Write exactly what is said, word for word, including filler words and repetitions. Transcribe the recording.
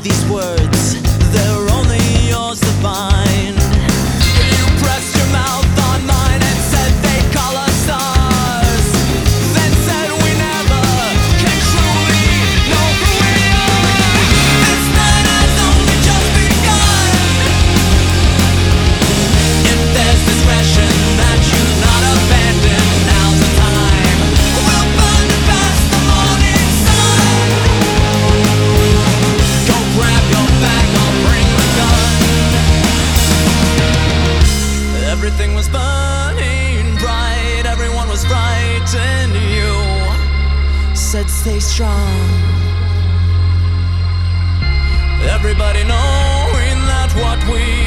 these words, they're only yours to find. You pressed your mouth on mine and said they'd call us stars, then said we never can truly know who we are. This night has only just begun. If there's discretion that you not abandon, now's the time. We'll burn it past the morning sun. Go grab your bag, I'll bring the gun. Everything was burning bright, everyone was frightened. You said stay strong. Everybody knowing that what we